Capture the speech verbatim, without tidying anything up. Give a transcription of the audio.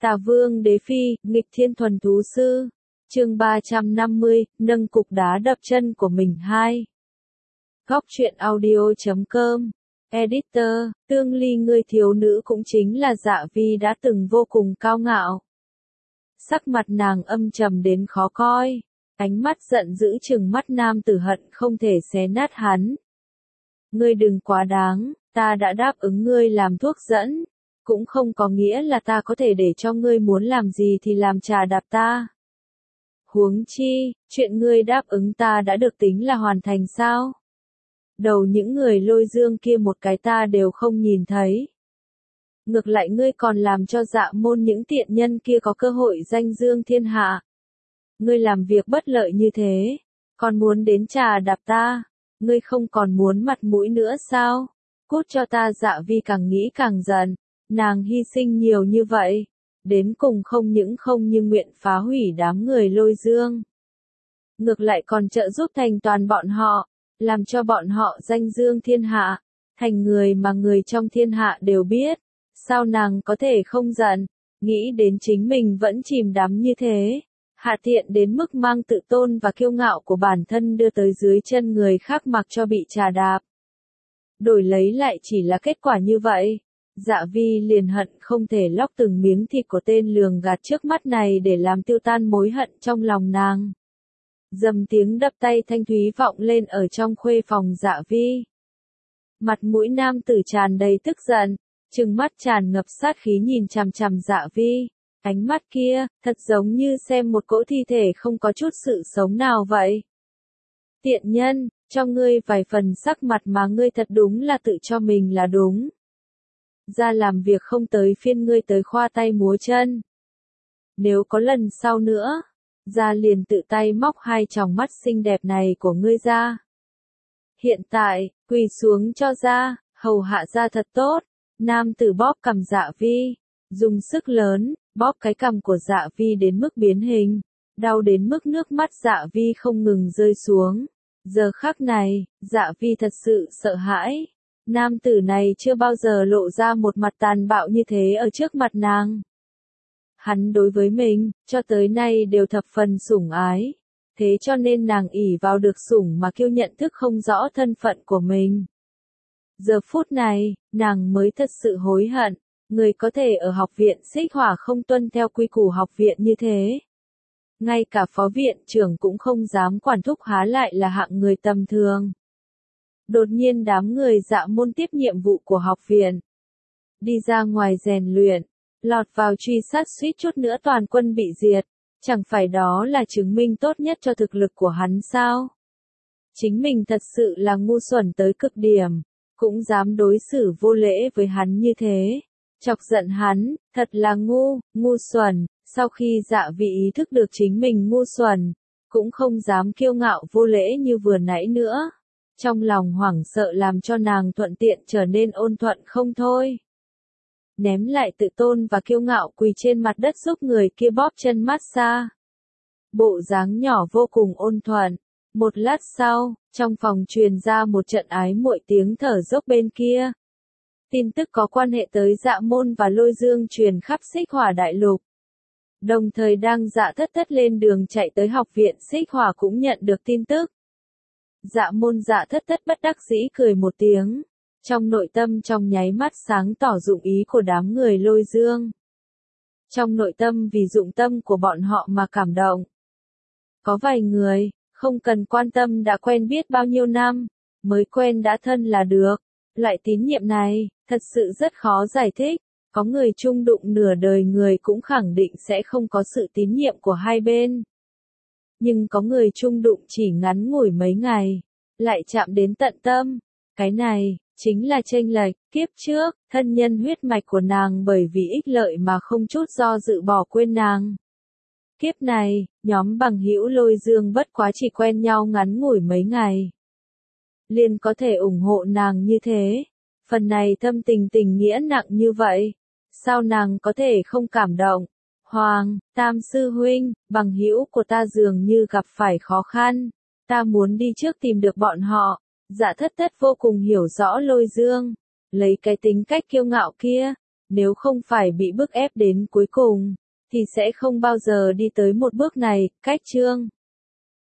Tà Vương Đế Phi, nghịch thiên thuần thú sư. Chương ba trăm năm mươi, nâng cục đá đập chân của mình hai. Góc truyện audio chấm com. Editor, Tương Ly người thiếu nữ cũng chính là Dạ Vi đã từng vô cùng cao ngạo. Sắc mặt nàng âm trầm đến khó coi, ánh mắt giận dữ trừng mắt nam tử hận không thể xé nát hắn. Ngươi đừng quá đáng, ta đã đáp ứng ngươi làm thuốc dẫn, cũng không có nghĩa là ta có thể để cho ngươi muốn làm gì thì làm trà đạp ta. Huống chi, chuyện ngươi đáp ứng ta đã được tính là hoàn thành sao? Đầu những người Lôi Dương kia một cái ta đều không nhìn thấy. Ngược lại ngươi còn làm cho Dạ Môn những tiện nhân kia có cơ hội danh dương thiên hạ. Ngươi làm việc bất lợi như thế, còn muốn đến trà đạp ta, ngươi không còn muốn mặt mũi nữa sao? Cút cho ta. Dạ Vi càng nghĩ càng giận, nàng hy sinh nhiều như vậy, đến cùng không những không như nguyện phá hủy đám người Lôi Dương. Ngược lại còn trợ giúp thành toàn bọn họ, làm cho bọn họ danh dương thiên hạ, thành người mà người trong thiên hạ đều biết. Sao nàng có thể không giận, nghĩ đến chính mình vẫn chìm đắm như thế, hạ tiện đến mức mang tự tôn và kiêu ngạo của bản thân đưa tới dưới chân người khác mặc cho bị trà đạp. Đổi lấy lại chỉ là kết quả như vậy. Dạ Vi liền hận không thể lóc từng miếng thịt của tên lường gạt trước mắt này để làm tiêu tan mối hận trong lòng nàng. Dầm tiếng đập tay thanh thúy vọng lên ở trong khuê phòng Dạ Vi. Mặt mũi nam tử tràn đầy tức giận, trừng mắt tràn ngập sát khí nhìn chằm chằm Dạ Vi. Ánh mắt kia, thật giống như xem một cỗ thi thể không có chút sự sống nào vậy. Tiện nhân, cho ngươi vài phần sắc mặt mà ngươi thật đúng là tự cho mình là đúng. Ra làm việc không tới phiên ngươi tới khoa tay múa chân. Nếu có lần sau nữa, ra liền tự tay móc hai tròng mắt xinh đẹp này của ngươi ra. Hiện tại, quỳ xuống cho ra, hầu hạ ra thật tốt. Nam tử bóp cằm Dạ Vi, dùng sức lớn, bóp cái cằm của Dạ Vi đến mức biến hình, đau đến mức nước mắt Dạ Vi không ngừng rơi xuống. Giờ khắc này, Dạ Vi thật sự sợ hãi. Nam tử này chưa bao giờ lộ ra một mặt tàn bạo như thế ở trước mặt nàng. Hắn đối với mình, cho tới nay đều thập phần sủng ái. Thế cho nên nàng ỷ vào được sủng mà kiêu nhận thức không rõ thân phận của mình. Giờ phút này, nàng mới thật sự hối hận, người có thể ở học viện Xích Hỏa không tuân theo quy củ học viện như thế. Ngay cả phó viện trưởng cũng không dám quản thúc há lại là hạng người tầm thường. Đột nhiên đám người Dạ Môn tiếp nhiệm vụ của học viện. Đi ra ngoài rèn luyện, lọt vào truy sát suýt chút nữa toàn quân bị diệt. Chẳng phải đó là chứng minh tốt nhất cho thực lực của hắn sao? Chính mình thật sự là ngu xuẩn tới cực điểm, cũng dám đối xử vô lễ với hắn như thế. Chọc giận hắn, thật là ngu, ngu xuẩn. Sau khi Dạ Vi ý thức được chính mình ngu xuẩn, cũng không dám kiêu ngạo vô lễ như vừa nãy nữa. Trong lòng hoảng sợ làm cho nàng thuận tiện trở nên ôn thuận không thôi. Ném lại tự tôn và kiêu ngạo quỳ trên mặt đất giúp người kia bóp chân massage. Bộ dáng nhỏ vô cùng ôn thuận. Một lát sau, trong phòng truyền ra một trận ái muội tiếng thở dốc bên kia. Tin tức có quan hệ tới Dạ Môn và Lôi Dương truyền khắp Xích Hỏa đại lục. Đồng thời đang Dạ Thất Thất lên đường chạy tới học viện Xích Hỏa cũng nhận được tin tức. Dạ Môn Dạ Thất Thất bất đắc dĩ cười một tiếng. Trong nội tâm trong nháy mắt sáng tỏ dụng ý của đám người Lôi Dương. Trong nội tâm vì dụng tâm của bọn họ mà cảm động. Có vài người, không cần quan tâm đã quen biết bao nhiêu năm, mới quen đã thân là được. Loại tín nhiệm này, thật sự rất khó giải thích. Có người chung đụng nửa đời người cũng khẳng định sẽ không có sự tín nhiệm của hai bên. Nhưng có người chung đụng chỉ ngắn ngủi mấy ngày, lại chạm đến tận tâm. Cái này, chính là chênh lệch. Kiếp trước, thân nhân huyết mạch của nàng bởi vì ích lợi mà không chút do dự bỏ quên nàng. Kiếp này, nhóm bằng hữu Lôi Dương bất quá chỉ quen nhau ngắn ngủi mấy ngày, liền có thể ủng hộ nàng như thế. Phần này thâm tình tình nghĩa nặng như vậy, sao nàng có thể không cảm động? Hoàng, Tam sư huynh, bằng hữu của ta dường như gặp phải khó khăn, ta muốn đi trước tìm được bọn họ. Dạ Thất Thất vô cùng hiểu rõ Lôi Dương, lấy cái tính cách kiêu ngạo kia, nếu không phải bị bức ép đến cuối cùng, thì sẽ không bao giờ đi tới một bước này. Cách chương